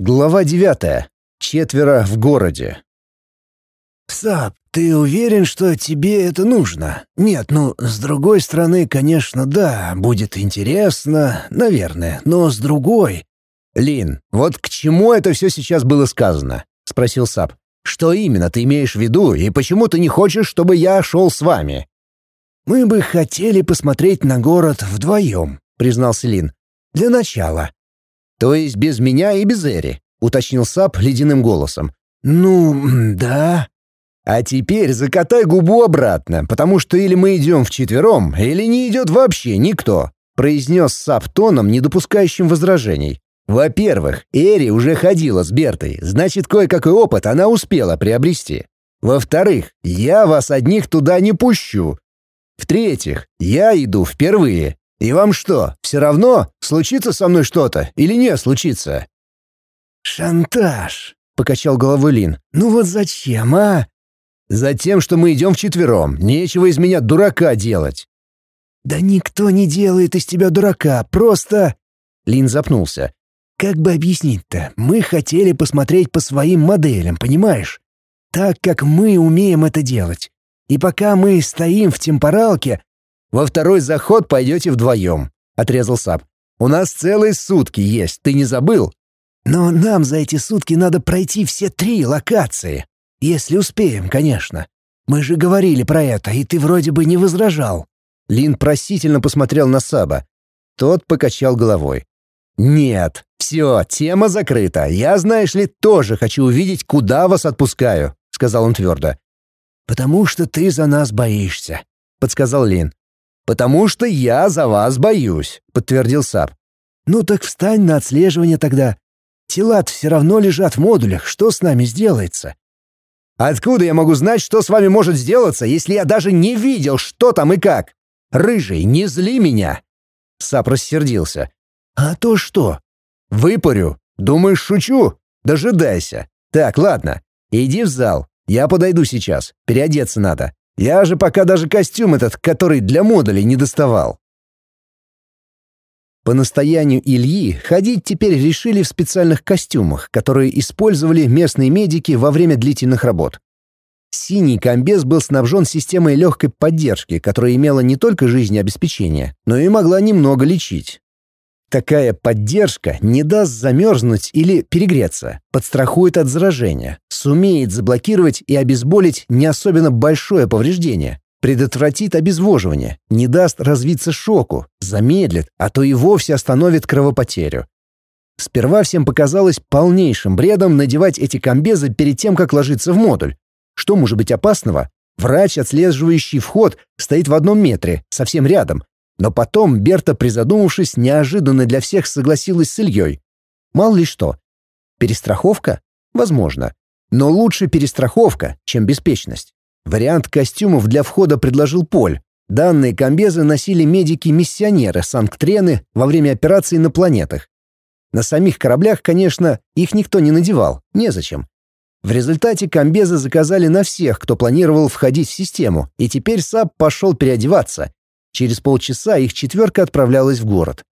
Глава 9. Четверо в городе. «Сап, ты уверен, что тебе это нужно? Нет, с другой стороны, конечно, да, будет интересно, наверное, но с другой...» «Лин, вот к чему это все сейчас было сказано?» — спросил Сап. «Что именно ты имеешь в виду, и почему ты не хочешь, чтобы я шел с вами?» «Мы бы хотели посмотреть на город вдвоем», — признался Лин. «Для начала». «То есть без меня и без Эри?» — уточнил Сап ледяным голосом. Да». «А теперь закатай губу обратно, потому что или мы идем вчетвером, или не идет вообще никто», — произнес Сап тоном, не допускающим возражений. «Во-первых, Эри уже ходила с Бертой, значит, кое-какой опыт она успела приобрести. Во-вторых, я вас одних туда не пущу. В-третьих, я иду впервые. И вам что, все равно, случится со мной что-то или не случится?» «Шантаж», — покачал головой Лин. «Вот зачем, а?» «Затем, что мы идем вчетвером. Нечего из меня дурака делать». «Да никто не делает из тебя дурака, просто...» Лин запнулся. «Как бы объяснить-то? Мы хотели посмотреть по своим моделям, понимаешь? Так, как мы умеем это делать. И пока мы стоим в темпоралке...» «Во второй заход пойдете вдвоем», — отрезал Сап. «У нас целые сутки есть, ты не забыл?» «Но нам за эти сутки надо пройти все 3 локации. Если успеем, конечно. Мы же говорили про это, и ты вроде бы не возражал». Лин просительно посмотрел на Саба. Тот покачал головой. «Нет, все, тема закрыта. Я, знаешь ли, тоже хочу увидеть, куда вас отпускаю», — сказал он твердо. «Потому что ты за нас боишься», — подсказал Лин. «Потому что я за вас боюсь», — подтвердил Сап. Так встань на отслеживание тогда. Тела-то все равно лежат в модулях, что с нами сделается?» «Откуда я могу знать, что с вами может сделаться, если я даже не видел, что там и как? Рыжий, не зли меня!» Сап рассердился. «А то что?» «Выпарю. Думаешь, шучу? Дожидайся. Так, ладно, иди в зал. Я подойду сейчас. Переодеться надо. Я же пока даже костюм этот, который для модулей, не доставал». По настоянию Ильи ходить теперь решили в специальных костюмах, которые использовали местные медики во время длительных работ. Синий комбез был снабжен системой легкой поддержки, которая имела не только жизнеобеспечение, но и могла немного лечить. Такая поддержка не даст замерзнуть или перегреться, подстрахует от заражения, сумеет заблокировать и обезболить не особенно большое повреждение, предотвратит обезвоживание, не даст развиться шоку, замедлит, а то и вовсе остановит кровопотерю. Сперва всем показалось полнейшим бредом надевать эти комбезы перед тем, как ложиться в модуль. Что может быть опасного? Врач, отслеживающий вход, стоит в 1 метре, совсем рядом. Но потом Берта, призадумавшись, неожиданно для всех согласилась с Ильей. Мало ли что. Перестраховка? Возможно. Но лучше перестраховка, чем беспечность. Вариант костюмов для входа предложил Поль. Данные комбезы носили медики-миссионеры Санкт-Трены во время операций на планетах. На самих кораблях, конечно, их никто не надевал, незачем. В результате комбезы заказали на всех, кто планировал входить в систему, и теперь Сап пошел переодеваться. Через полчаса их 4 отправлялась в город.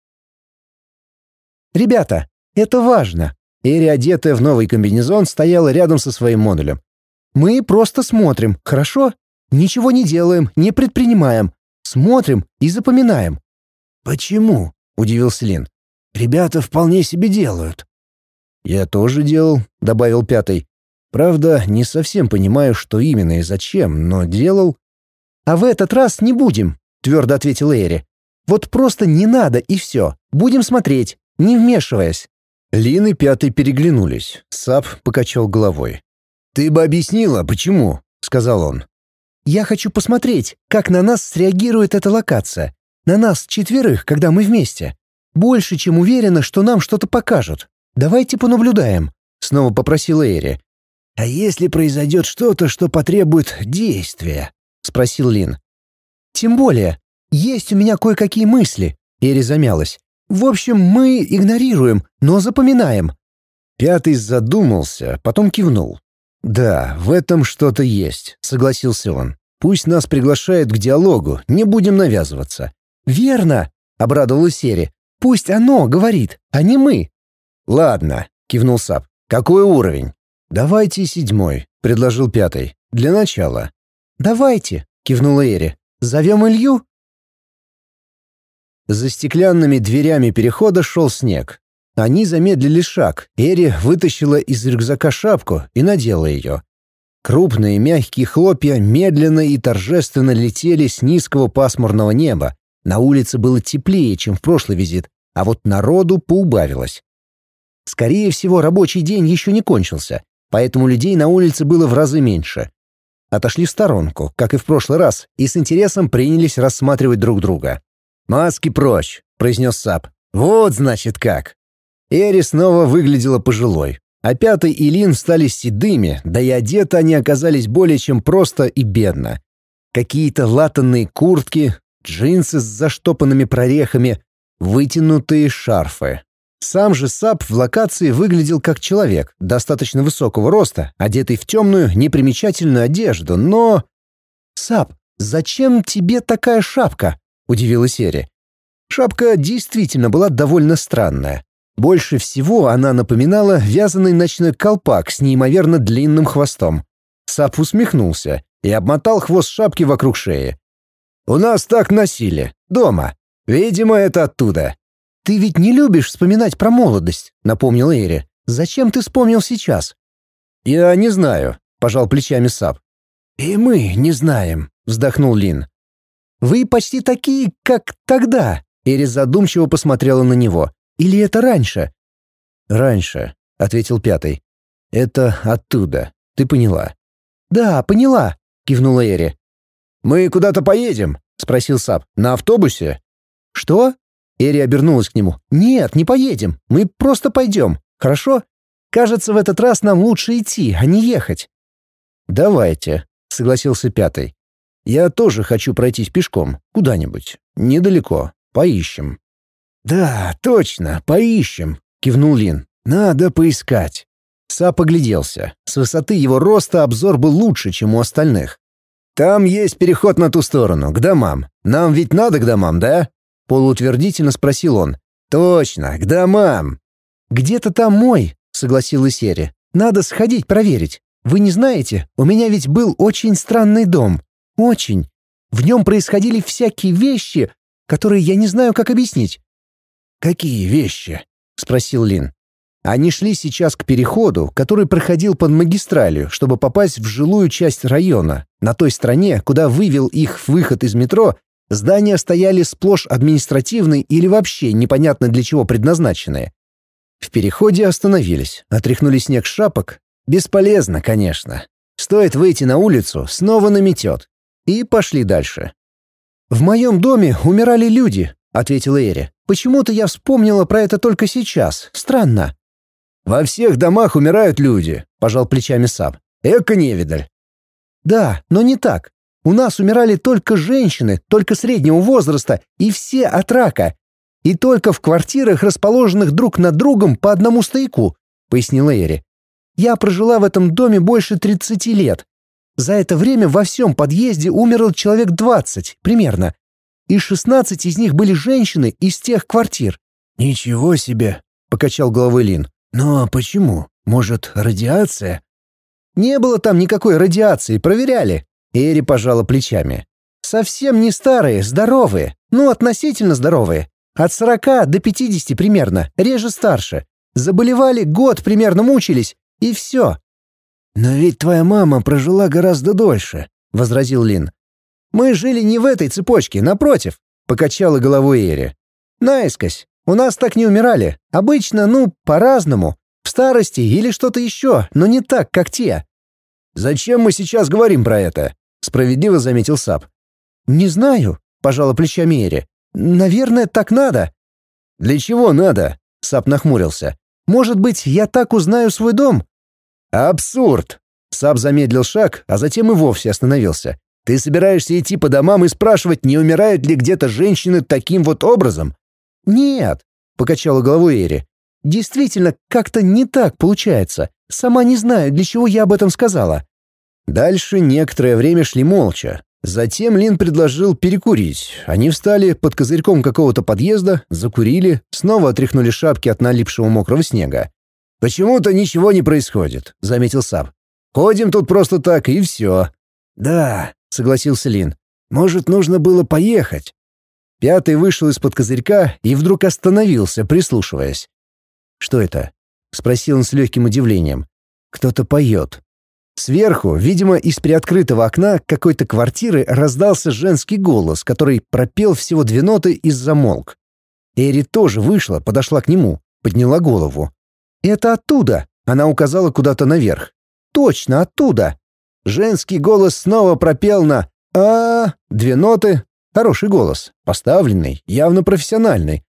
«Ребята, это важно!» Эри, одетая в новый комбинезон, стояла рядом со своим модулем. «Мы просто смотрим, хорошо? Ничего не делаем, не предпринимаем. Смотрим и запоминаем». «Почему?» — удивился Лин. «Ребята вполне себе делают». «Я тоже делал», — добавил 5. «Правда, не совсем понимаю, что именно и зачем, но делал». «А в этот раз не будем», — твердо ответила Эри. «Вот просто не надо и все. Будем смотреть, не вмешиваясь». Лин и 5 переглянулись. Сап покачал головой. «Ты бы объяснила, почему?» — сказал он. «Я хочу посмотреть, как на нас среагирует эта локация. На нас 4, когда мы вместе. Больше, чем уверена, что нам что-то покажут. Давайте понаблюдаем», — снова попросила Эри. «А если произойдет что-то, что потребует действия?» — спросил Лин. «Тем более. Есть у меня кое-какие мысли», — Эри замялась. «В общем, мы игнорируем, но запоминаем». 5 задумался, потом кивнул. «Да, в этом что-то есть», — согласился он. «Пусть нас приглашают к диалогу, не будем навязываться». «Верно», — обрадовалась Эри. «Пусть оно говорит, а не мы». «Ладно, кивнул Сап. «Какой уровень?» «Давайте 7», — предложил 5. «Для начала». «Давайте», — кивнула Эри. «Зовем Илью?» За стеклянными дверями перехода шел снег. Они замедлили шаг. Эри вытащила из рюкзака шапку и надела ее. Крупные мягкие хлопья медленно и торжественно летели с низкого пасмурного неба. На улице было теплее, чем в прошлый визит, а вот народу поубавилось. Скорее всего, рабочий день еще не кончился, поэтому людей на улице было в разы меньше. Отошли в сторонку, как и в прошлый раз, и с интересом принялись рассматривать друг друга. «Маски прочь», — произнес Сап. «Вот, значит, как». Эри снова выглядела пожилой, а 5 и Лин стали седыми, да и одеты они оказались более чем просто и бедно. Какие-то латанные куртки, джинсы с заштопанными прорехами, вытянутые шарфы. Сам же Сап в локации выглядел как человек, достаточно высокого роста, одетый в темную, непримечательную одежду, но... «Сап, зачем тебе такая шапка?» — удивилась Эри. Шапка действительно была довольно странная. Больше всего она напоминала вязаный ночной колпак с неимоверно длинным хвостом. Сап усмехнулся и обмотал хвост шапки вокруг шеи. «У нас так носили. Дома. Видимо, это оттуда». «Ты ведь не любишь вспоминать про молодость», — напомнил Эри. «Зачем ты вспомнил сейчас?» «Я не знаю», — пожал плечами Сап. «И мы не знаем», — вздохнул Лин. «Вы почти такие, как тогда», — Эри задумчиво посмотрела на него. «Или это раньше?» «Раньше», — ответил 5. «Это оттуда. Ты поняла?» «Да, поняла», — кивнула Эри. «Мы куда-то поедем?» — спросил Сап. «На автобусе?» «Что?» Эри обернулась к нему. «Нет, не поедем. Мы просто пойдем. Хорошо? Кажется, в этот раз нам лучше идти, а не ехать». «Давайте», — согласился 5. «Я тоже хочу пройтись пешком. Куда-нибудь. Недалеко. Поищем». «Да, точно, поищем», — кивнул Лин. «Надо поискать». Сап огляделся. С высоты его роста обзор был лучше, чем у остальных. «Там есть переход на ту сторону, к домам. Нам ведь надо к домам, да?» Полуутвердительно спросил он. «Точно, к домам!» «Где-то там мой», — согласилась Эри. «Надо сходить проверить. Вы не знаете, у меня ведь был очень странный дом. Очень. В нем происходили всякие вещи, которые я не знаю, как объяснить». «Какие вещи?» — спросил Лин. Они шли сейчас к переходу, который проходил под магистралью, чтобы попасть в жилую часть района. На той стороне, куда вывел их выход из метро, здания стояли сплошь административные или вообще непонятно для чего предназначенные. В переходе остановились, отряхнули снег с шапок. Бесполезно, конечно. Стоит выйти на улицу, снова наметет. И пошли дальше. «В моем доме умирали люди», — ответила Эри. «Почему-то я вспомнила про это только сейчас. Странно». «Во всех домах умирают люди», — пожал плечами Сап. «Эко-невидаль». «Да, но не так. У нас умирали только женщины, только среднего возраста, и все от рака. И только в квартирах, расположенных друг над другом по одному стояку», — пояснила Эри. «Я прожила в этом доме больше 30 лет. За это время во всем подъезде умерло человек 20, примерно. И 16 из них были женщины из тех квартир». «Ничего себе», — покачал головой Лин. «Но почему? Может, радиация?» «Не было там никакой радиации, проверяли». Эри пожала плечами. «Совсем не старые, здоровые. Ну, относительно здоровые. От 40 до 50 примерно, реже старше. Заболевали, год примерно мучились, и все». «Но ведь твоя мама прожила гораздо дольше», — возразил Лин. «Мы жили не в этой цепочке, напротив», — покачала головой Эри. «Наискось. У нас так не умирали. Обычно, по-разному. В старости или что-то еще, но не так, как те». «Зачем мы сейчас говорим про это?» — справедливо заметил Сап. «Не знаю», — пожала плечами Эри. «Наверное, так надо». «Для чего надо?» — Сап нахмурился. «Может быть, я так узнаю свой дом?» «Абсурд!» Сап замедлил шаг, а затем и вовсе остановился. «Ты собираешься идти по домам и спрашивать, не умирают ли где-то женщины таким вот образом?» «Нет», — покачала головой Эри. «Действительно, как-то не так получается. Сама не знаю, для чего я об этом сказала». Дальше некоторое время шли молча. Затем Лин предложил перекурить. Они встали под козырьком какого-то подъезда, закурили, снова отряхнули шапки от налипшего мокрого снега. «Почему-то ничего не происходит», — заметил Сап. «Ходим тут просто так, и все». «Да», — согласился Лин. «Может, нужно было поехать?» Пятый вышел из-под козырька и вдруг остановился, прислушиваясь. «Что это?» — спросил он с легким удивлением. «Кто-то поет». Сверху, видимо, из приоткрытого окна какой-то квартиры раздался женский голос, который пропел всего 2 ноты и замолк. Эри тоже вышла, подошла к нему, подняла голову. «Это оттуда!» — она указала куда-то наверх. «Точно оттуда!» Женский голос снова пропел на «А-а-а», 2 ноты. Хороший голос, поставленный, явно профессиональный.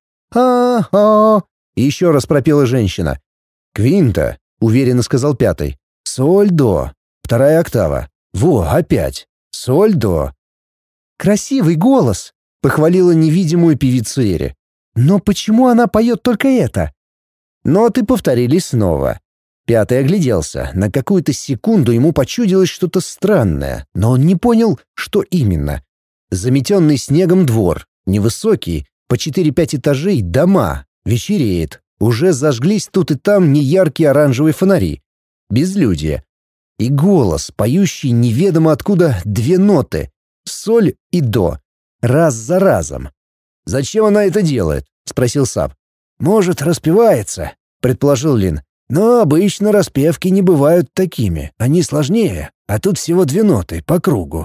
«А-а-а». И еще раз пропела женщина. «Квинта», — уверенно сказал пятый. «Соль-до». 2 октава. Во, опять. Соль-до. «Красивый голос», — похвалила невидимую певицу Эри. «Но почему она поет только это?» Ноты повторились снова. Пятый огляделся. На какую-то секунду ему почудилось что-то странное, но он не понял, что именно. Заметенный снегом двор, невысокий, по 4-5 этажей дома, вечереет. Уже зажглись тут и там неяркие оранжевые фонари. Безлюдие. И голос, поющий неведомо откуда 2 ноты — соль и до, раз за разом. «Зачем она это делает?» — спросил Сап. «Может, распевается», — предположил Лин. «Но обычно распевки не бывают такими, они сложнее, а тут всего 2 ноты по кругу».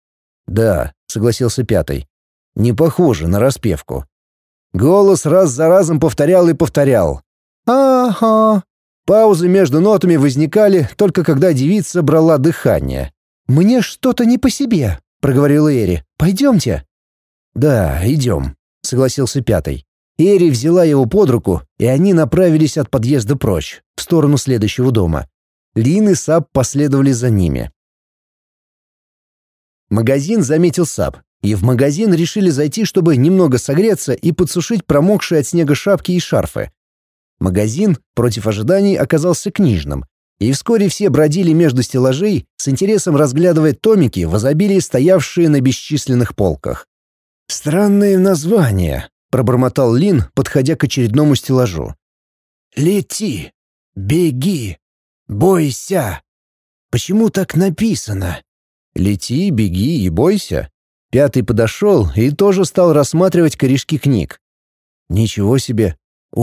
«Да», — согласился пятый. «Не похоже на распевку». Голос раз за разом повторял и повторял. «Ага». Паузы между нотами возникали только когда девица брала дыхание. «Мне что-то не по себе», — проговорила Эри. «Пойдемте». «Да, идем», — согласился пятый. Эри взяла его под руку, и они направились от подъезда прочь, в сторону следующего дома. Лин и Сап последовали за ними. Магазин заметил Сап, и в магазин решили зайти, чтобы немного согреться и подсушить промокшие от снега шапки и шарфы. Магазин, против ожиданий, оказался книжным, и вскоре все бродили между стеллажей, с интересом разглядывая томики в изобилии, стоявшие на бесчисленных полках. «Странные названия», — пробормотал Лин, подходя к очередному стеллажу. «Лети, беги, бойся. Почему так написано?» «Лети, беги и бойся». Пятый подошел и тоже стал рассматривать корешки книг. «Ничего себе!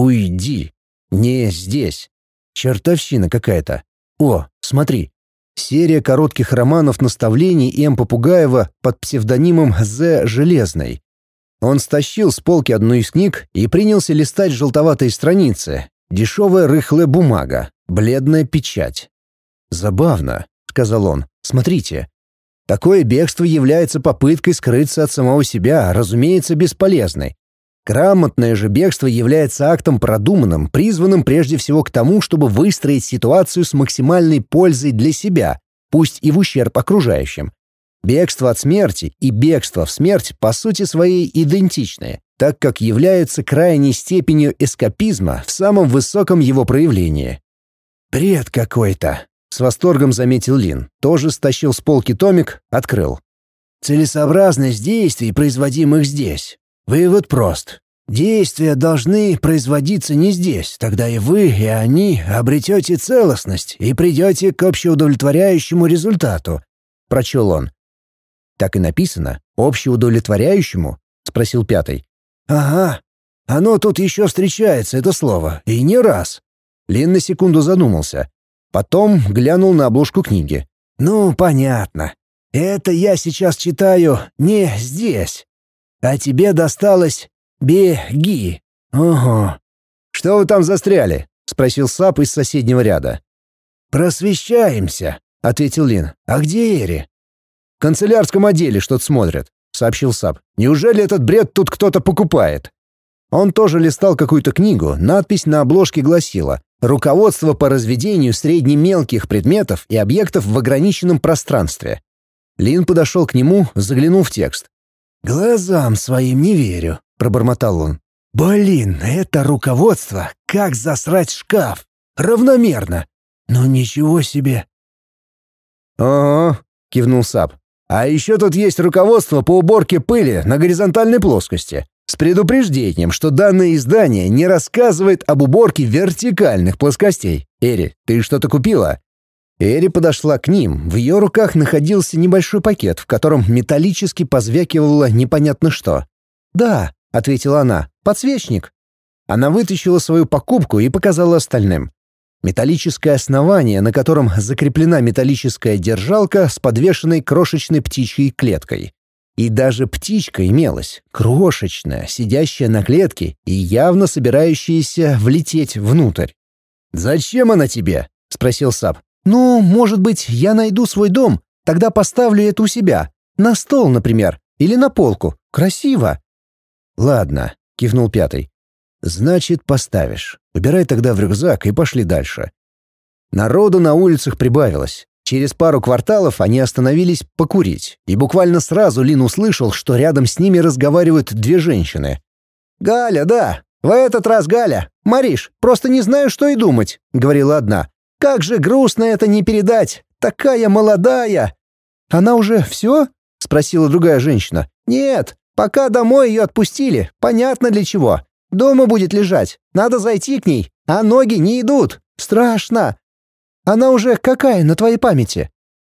Уйди! Не здесь! Чертовщина какая-то! О, смотри! Серия коротких романов-наставлений М. Попугаева под псевдонимом З. Железной». Он стащил с полки одну из книг и принялся листать желтоватые страницы. Дешевая рыхлая бумага, бледная печать. «Забавно», — сказал он. «Смотрите. Такое бегство является попыткой скрыться от самого себя, разумеется, бесполезной. Грамотное же бегство является актом продуманным, призванным прежде всего к тому, чтобы выстроить ситуацию с максимальной пользой для себя, пусть и в ущерб окружающим. Бегство от смерти и бегство в смерть по сути своей идентичны, так как являются крайней степенью эскапизма в самом высоком его проявлении. «Бред какой-то», — с восторгом заметил Лин, тоже стащил с полки томик, открыл. «Целесообразность действий, производимых здесь. Вывод прост. Действия должны производиться не здесь, тогда и вы, и они обретете целостность и придете к общеудовлетворяющему результату», — прочел он. «Так и написано? Общеудовлетворяющему?» — спросил пятый. «Ага. Оно тут еще встречается, это слово, и не раз». Лин на секунду задумался. Потом глянул на обложку книги. «Ну, понятно. Это я сейчас читаю не здесь. А тебе досталось «беги». Ого. «Что вы там застряли?» — спросил Сап из соседнего ряда. «Просвещаемся», — ответил Лин. «А где Эри?» «В канцелярском отделе что-то смотрят», — сообщил Сап. «Неужели этот бред тут кто-то покупает?» Он тоже листал какую-то книгу, надпись на обложке гласила «Руководство по разведению средне-мелких предметов и объектов в ограниченном пространстве». Лин подошел к нему, заглянул в текст. «Глазам своим не верю», — пробормотал он. «Блин, это руководство, как засрать шкаф. Равномерно. Ну ничего себе». «Ага», — кивнул Сап. «А еще тут есть руководство по уборке пыли на горизонтальной плоскости. С предупреждением, что данное издание не рассказывает об уборке вертикальных плоскостей. Эри, ты что-то купила?» Эри подошла к ним. В ее руках находился небольшой пакет, в котором металлически позвякивало непонятно что. «Да», — ответила она, — «подсвечник». Она вытащила свою покупку и показала остальным. Металлическое основание, на котором закреплена металлическая держалка с подвешенной крошечной птичьей клеткой. И даже птичка имелась, крошечная, сидящая на клетке и явно собирающаяся влететь внутрь. «Зачем она тебе?» — спросил Саб. «Ну, может быть, я найду свой дом, тогда поставлю это у себя. На стол, например, или на полку. Красиво». «Ладно», — кивнул пятый. «Значит, поставишь. Убирай тогда в рюкзак и пошли дальше». Народу на улицах прибавилось. Через пару кварталов они остановились покурить, и буквально сразу Лин услышал, что рядом с ними разговаривают две женщины. «Галя, да, в этот раз Галя. Мариш, просто не знаю, что и думать», — говорила одна. «Как же грустно это не передать. Такая молодая». «Она уже все?» — спросила другая женщина. «Нет, пока домой ее отпустили. Понятно для чего. Дома будет лежать. Надо зайти к ней, а ноги не идут. Страшно». «Она уже какая на твоей памяти?»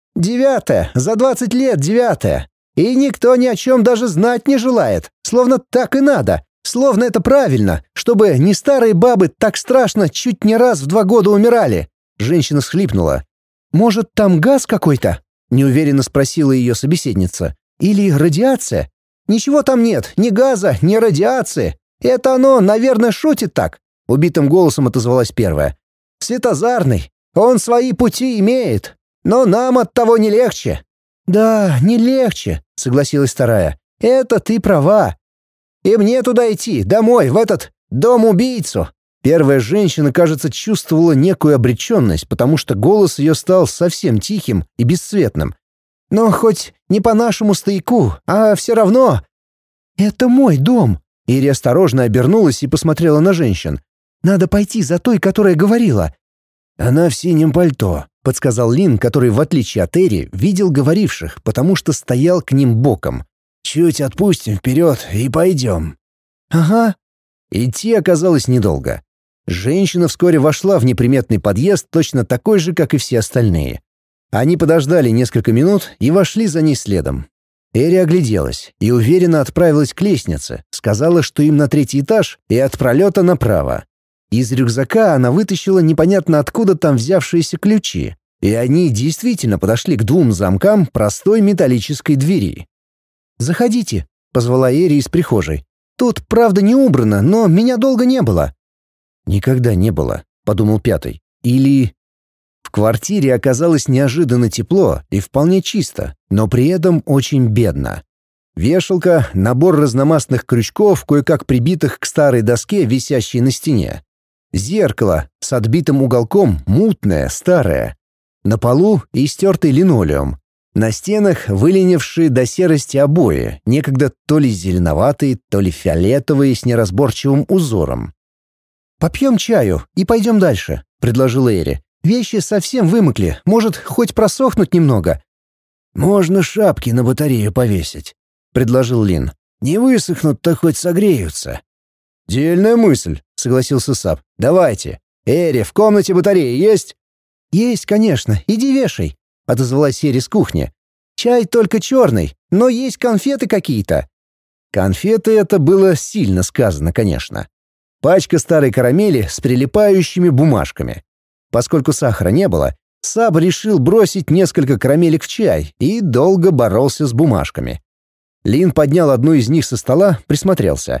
9-я, за 20 лет 9-я. И никто ни о чем даже знать не желает. Словно так и надо. Словно это правильно, чтобы не старые бабы так страшно чуть не раз в 2 года умирали». Женщина всхлипнула. «Может, там газ какой-то?» — неуверенно спросила ее собеседница. «Или радиация?» «Ничего там нет, ни газа, ни радиации. Это оно, наверное, шутит так», — убитым голосом отозвалась первая. «Светозарный. Он свои пути имеет, но нам от того не легче». «Да, не легче», — согласилась вторая. «Это ты права. И мне туда идти, домой, в этот дом-убийцу». Первая женщина, кажется, чувствовала некую обреченность, потому что голос ее стал совсем тихим и бесцветным. «Но хоть не по нашему стояку, а все равно...» «Это мой дом», — Ири осторожно обернулась и посмотрела на женщин. «Надо пойти за той, которая говорила». «Она в синем пальто», — подсказал Лин, который, в отличие от Эри, видел говоривших, потому что стоял к ним боком. «Чуть отпустим вперед и пойдем». «Ага». Идти оказалось недолго. Женщина вскоре вошла в неприметный подъезд, точно такой же, как и все остальные. Они подождали несколько минут и вошли за ней следом. Эри огляделась и уверенно отправилась к лестнице, сказала, что им на 3-й этаж и от пролета направо. Из рюкзака она вытащила непонятно откуда там взявшиеся ключи, и они действительно подошли к 2 замкам простой металлической двери. «Заходите», — позвала Эри из прихожей. «Тут, правда, не убрано, но меня долго не было». «Никогда не было», — подумал пятый. «Или...» В квартире оказалось неожиданно тепло и вполне чисто, но при этом очень бедно. Вешалка, набор разномастных крючков, кое-как прибитых к старой доске, висящей на стене. Зеркало с отбитым уголком, мутное, старое. На полу истертый линолеум. На стенах выленившие до серости обои, некогда то ли зеленоватые, то ли фиолетовые с неразборчивым узором. «Попьем чаю и пойдем дальше», — предложила Эри. «Вещи совсем вымокли, может, хоть просохнуть немного». «Можно шапки на батарею повесить», — предложил Лин. «Не высохнут, так хоть согреются». «Дельная мысль», — согласился Саб. «Давайте. Эри, в комнате батареи есть?» «Есть, конечно. Иди вешай», — отозвалась Эри с кухни. «Чай только черный, но есть конфеты какие-то». Конфеты — это было сильно сказано, конечно. Пачка старой карамели с прилипающими бумажками. Поскольку сахара не было, Саб решил бросить несколько карамелек в чай и долго боролся с бумажками. Лин поднял одну из них со стола, присмотрелся.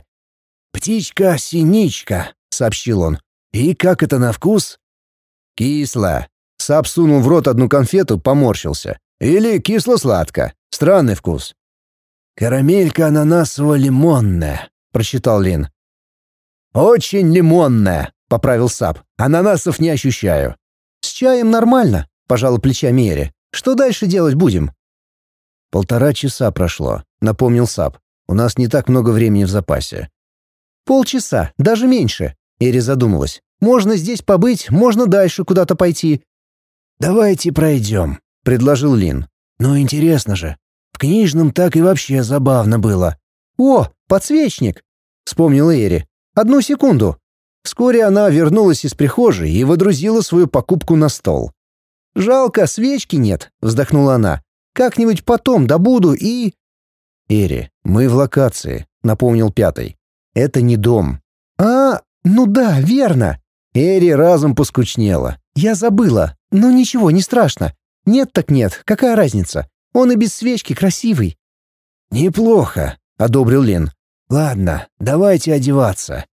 «Птичка-синичка», — сообщил он. «И как это на вкус?» «Кисло». Саб сунул в рот одну конфету, поморщился. «Или кисло-сладко. Странный вкус». «Карамелька ананасово-лимонная», — прочитал Лин. «Очень лимонная», — поправил Саб. «Ананасов не ощущаю». «С чаем нормально», — пожала плечами Эри. «Что дальше делать будем?» 1,5 часа прошло, — напомнил Саб. «У нас не так много времени в запасе». «Полчаса, даже меньше», — Эри задумалась. «Можно здесь побыть, можно дальше куда-то пойти». «Давайте пройдем», — предложил Лин. «Ну, интересно же. В книжном так и вообще забавно было». «О, подсвечник!» вспомнила Эри. «Одну секунду». Вскоре она вернулась из прихожей и водрузила свою покупку на стол. «Жалко, свечки нет», — вздохнула она. «Как-нибудь потом добуду и...» «Эри, мы в локации», — напомнил пятый. «Это не дом». Ну да, верно». Эри разом поскучнела. «Я забыла. Ну ничего, не страшно. Нет так нет, какая разница? Он и без свечки красивый». «Неплохо», — одобрил Лин. «Ладно, давайте одеваться».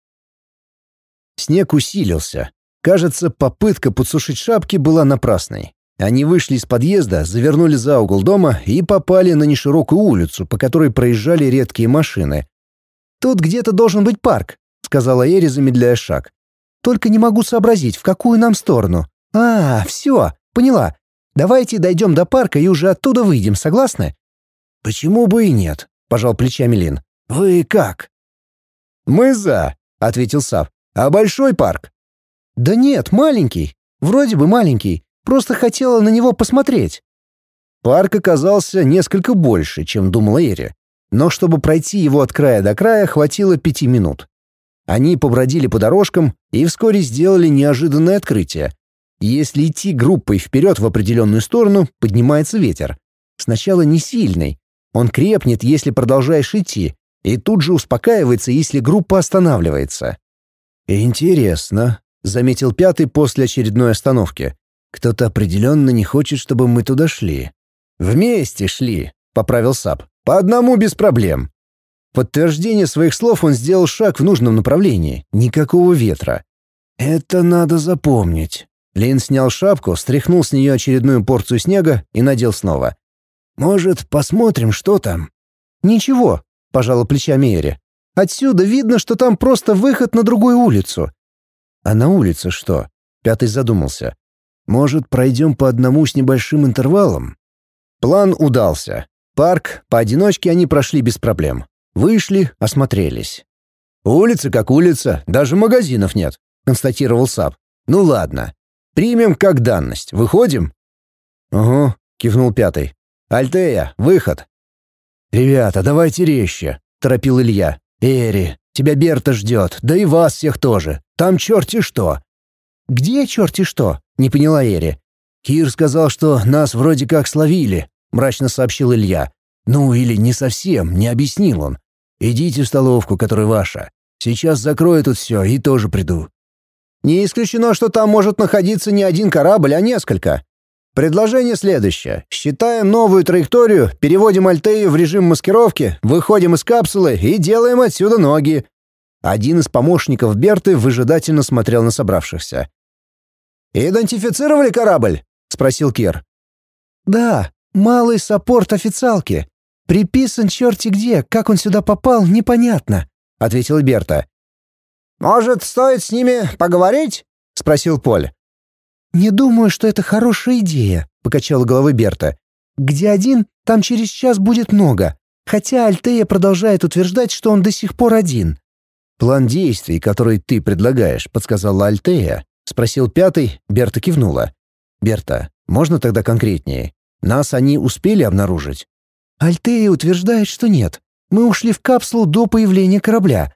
Снег усилился. Кажется, попытка подсушить шапки была напрасной. Они вышли из подъезда, завернули за угол дома и попали на неширокую улицу, по которой проезжали редкие машины. «Тут где-то должен быть парк», — сказала Эри, замедляя шаг. «Только не могу сообразить, в какую нам сторону. Все, поняла. Давайте дойдем до парка и уже оттуда выйдем, согласны?» «Почему бы и нет?» — пожал плечами Лин. «Вы как?» «Мы за», — ответил Сав. «А большой парк?» «Да нет, маленький. Вроде бы маленький. Просто хотела на него посмотреть». Парк оказался несколько больше, чем думала Эри. Но чтобы пройти его от края до края, хватило 5 минут. Они побродили по дорожкам и вскоре сделали неожиданное открытие. Если идти группой вперед в определенную сторону, поднимается ветер. Сначала не сильный. Он крепнет, если продолжаешь идти, и тут же успокаивается, если группа останавливается. «Интересно», — заметил пятый после очередной остановки. «Кто-то определенно не хочет, чтобы мы туда шли». «Вместе шли», — поправил Сап. «По одному без проблем». В подтверждение своих слов он сделал шаг в нужном направлении. Никакого ветра. «Это надо запомнить». Лин снял шапку, стряхнул с нее очередную порцию снега и надел снова. «Может, посмотрим, что там?» «Ничего», — пожала плечами Эри. «Отсюда видно, что там просто выход на другую улицу». «А на улице что?» — пятый задумался. «Может, пройдем по одному с небольшим интервалом?» План удался. Парк поодиночке они прошли без проблем. Вышли, осмотрелись. «Улица как улица, даже магазинов нет», — констатировал Сап. «Ну ладно. Примем как данность. Выходим?» «Угу», — кивнул пятый. «Альтея, выход». «Ребята, давайте резче», — торопил Илья. «Эри, тебя Берта ждет, да и вас всех тоже. Там черти что». «Где черти что?» — не поняла Эри. «Кир сказал, что нас вроде как словили», — мрачно сообщил Илья. «Ну или не совсем, не объяснил он. Идите в столовку, которая ваша. Сейчас закрою тут все и тоже приду». «Не исключено, что там может находиться не один корабль, а несколько. Предложение следующее. Считаем новую траекторию, переводим Альтею в режим маскировки, выходим из капсулы и делаем отсюда ноги». Один из помощников Берты выжидательно смотрел на собравшихся. «Идентифицировали корабль?» — спросил Кир. «Да, малый саппорт официалки. Приписан черти где, как он сюда попал, непонятно», — ответила Берта. «Может, стоит с ними поговорить?» — спросил Поль. «Не думаю, что это хорошая идея», — покачала головой Берта. «Где один, там через час будет много, хотя Альтея продолжает утверждать, что он до сих пор один». «План действий, который ты предлагаешь», — подсказала Альтея. Спросил пятый, Берта кивнула. «Берта, можно тогда конкретнее? Нас они успели обнаружить?» «Альтея утверждает, что нет. Мы ушли в капсулу до появления корабля».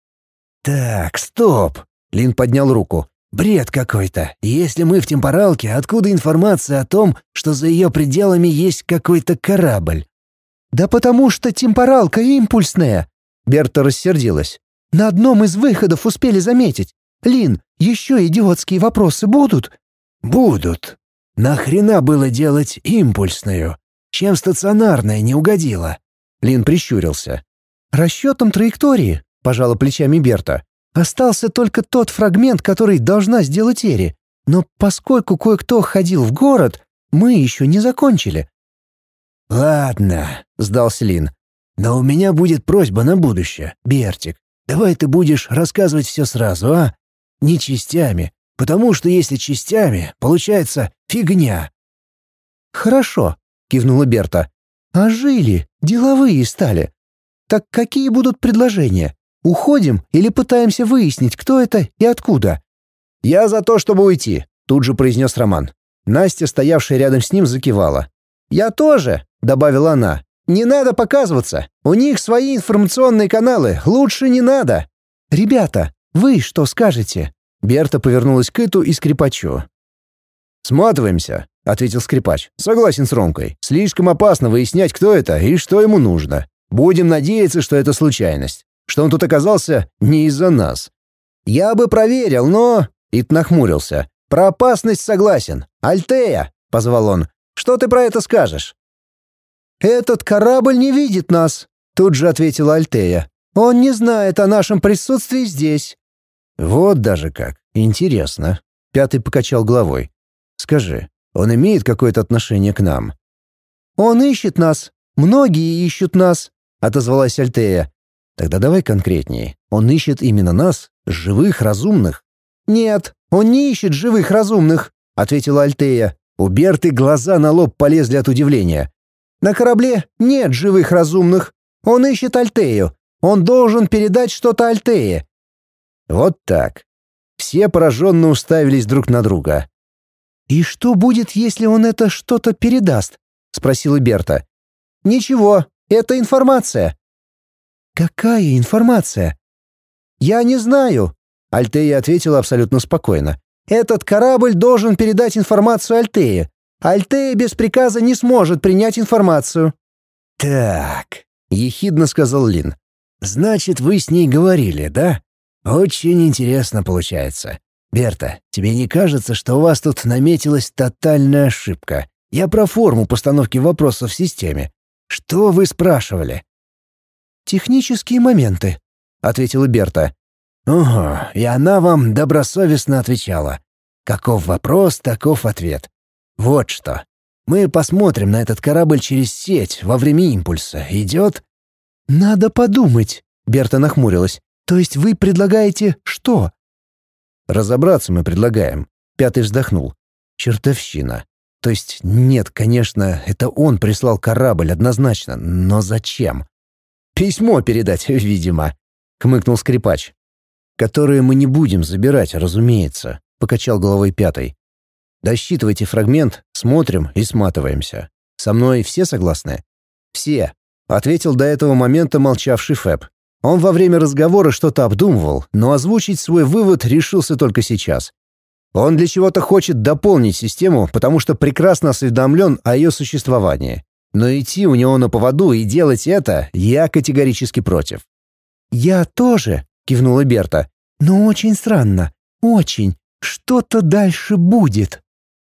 «Так, стоп!» — Лин поднял руку. «Бред какой-то. Если мы в темпоралке, откуда информация о том, что за ее пределами есть какой-то корабль?» «Да потому что темпоралка импульсная!» Берта рассердилась. «На одном из выходов успели заметить. Лин, еще идиотские вопросы будут?» «Будут. Нахрена было делать импульсную? Чем стационарная не угодила?» Лин прищурился. «Расчетом траектории», — пожала плечами Берта. «Остался только тот фрагмент, который должна сделать Эри. Но поскольку кое-кто ходил в город, мы еще не закончили». «Ладно», — сдался Лин. «Но у меня будет просьба на будущее, Бертик. Давай ты будешь рассказывать все сразу, а? Не частями, потому что если частями, получается фигня». «Хорошо», — кивнула Берта. «А жили, деловые стали. Так какие будут предложения? Уходим или пытаемся выяснить, кто это и откуда?» «Я за то, чтобы уйти», — тут же произнес Роман. Настя, стоявшая рядом с ним, закивала. «Я тоже», — добавила она. Не надо показываться. У них свои информационные каналы. Лучше не надо. Ребята, вы что скажете? Берта повернулась к Иту и Скрипачу. «Сматываемся», — ответил Скрипач. «Согласен с Ромкой. Слишком опасно выяснять, кто это и что ему нужно. Будем надеяться, что это случайность. Что он тут оказался не из-за нас». «Я бы проверил, но...» — Ит нахмурился. «Про опасность согласен. Альтея», — позвал он. «Что ты про это скажешь?» «Этот корабль не видит нас», — тут же ответила Альтея. «Он не знает о нашем присутствии здесь». «Вот даже как. Интересно». Пятый покачал головой. «Скажи, он имеет какое-то отношение к нам?» «Он ищет нас. Многие ищут нас», — отозвалась Альтея. «Тогда давай конкретнее. Он ищет именно нас, живых, разумных?» «Нет, он не ищет живых, разумных», — ответила Альтея. У Берты глаза на лоб полезли от удивления. «На корабле нет живых, разумных. Он ищет Альтею. Он должен передать что-то Альтее». Вот так. Все пораженно уставились друг на друга. «И что будет, если он это что-то передаст?» — спросила Берта. «Ничего, это информация». «Какая информация?» «Я не знаю», — Альтея ответила абсолютно спокойно. «Этот корабль должен передать информацию Альтее. Альтея без приказа не сможет принять информацию». «Так», — ехидно сказал Лин. «Значит, вы с ней говорили, да? Очень интересно получается. Берта, тебе не кажется, что у вас тут наметилась тотальная ошибка? Я про форму постановки вопросов в системе. Что вы спрашивали?» «Технические моменты», — ответила Берта. «Угу, и она вам добросовестно отвечала. Каков вопрос, таков ответ. Вот что. Мы посмотрим на этот корабль через сеть во время импульса. Идет?» «Надо подумать», — Берта нахмурилась. «То есть вы предлагаете что?» «Разобраться мы предлагаем», — Пятый вздохнул. «Чертовщина. То есть нет, конечно, это он прислал корабль однозначно, но зачем?» «Письмо передать, видимо», — хмыкнул Скрипач. «Которое мы не будем забирать, разумеется», — покачал головой Пятый. «Досчитывайте фрагмент, смотрим и сматываемся. Со мной все согласны?» «Все», — ответил до этого момента молчавший Фэб. Он во время разговора что-то обдумывал, но озвучить свой вывод решился только сейчас. Он для чего-то хочет дополнить систему, потому что прекрасно осведомлен о ее существовании. Но идти у него на поводу и делать это я категорически против. «Я тоже», — кивнула Берта. «Но очень странно. Очень. Что-то дальше будет».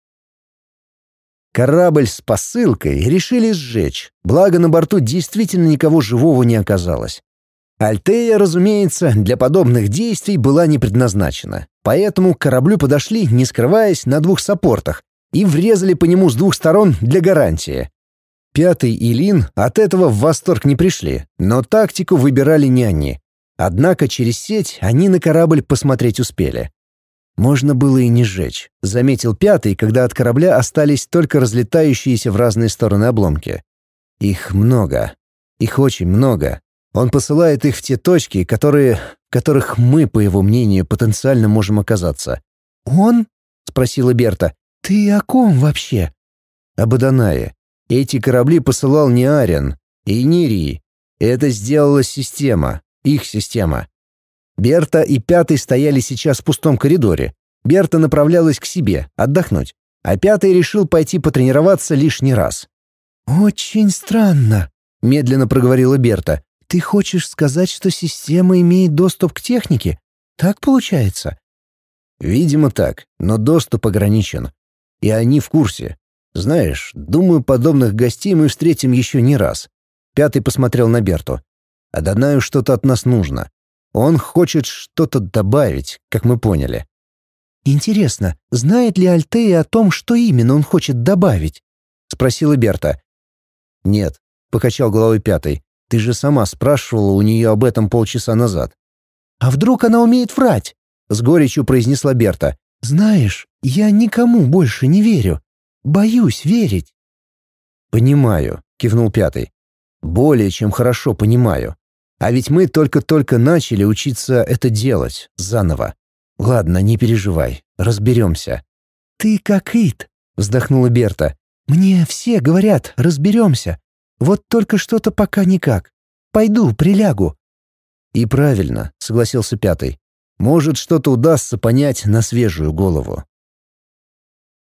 Корабль с посылкой решили сжечь, благо на борту действительно никого живого не оказалось. Альтея, разумеется, для подобных действий была не предназначена, поэтому к кораблю подошли, не скрываясь, на 2 саппортах и врезали по нему с 2 сторон для гарантии. Пятый и Лин от этого в восторг не пришли, но тактику выбирали не они. Однако через сеть они на корабль посмотреть успели. «Можно было и не сжечь», — заметил Пятый, когда от корабля остались только разлетающиеся в разные стороны обломки. «Их много. Их очень много. Он посылает их в те точки, в которых мы, по его мнению, потенциально можем оказаться». «Он?» — спросила Берта. «Ты о ком вообще?» «Об Адонае. Эти корабли посылал не Ариан и не Ри. Это сделала система, их система». Берта и Пятый стояли сейчас в пустом коридоре. Берта направлялась к себе, отдохнуть, а Пятый решил пойти потренироваться лишний раз. «Очень странно», — медленно проговорила Берта. «Ты хочешь сказать, что система имеет доступ к технике? Так получается?» «Видимо, так, но доступ ограничен. И они в курсе. Знаешь, думаю, подобных гостей мы встретим еще не раз». Пятый посмотрел на Берту. «Адонаю что-то от нас нужно. Он хочет что-то добавить, как мы поняли». «Интересно, знает ли Альтея о том, что именно он хочет добавить?» — спросила Берта. «Нет», — покачал головой Пятый. «Ты же сама спрашивала у нее об этом полчаса назад». «А вдруг она умеет врать?» — с горечью произнесла Берта. «Знаешь, я никому больше не верю. Боюсь верить». «Понимаю», — кивнул Пятый. «Более чем хорошо понимаю. А ведь мы только-только начали учиться это делать заново. Ладно, не переживай, разберемся». «Ты как Ит», — вздохнула Берта. «Мне все говорят, разберемся. Вот только что-то пока никак. Пойду, прилягу». «И правильно», — согласился пятый. «Может, что-то удастся понять на свежую голову».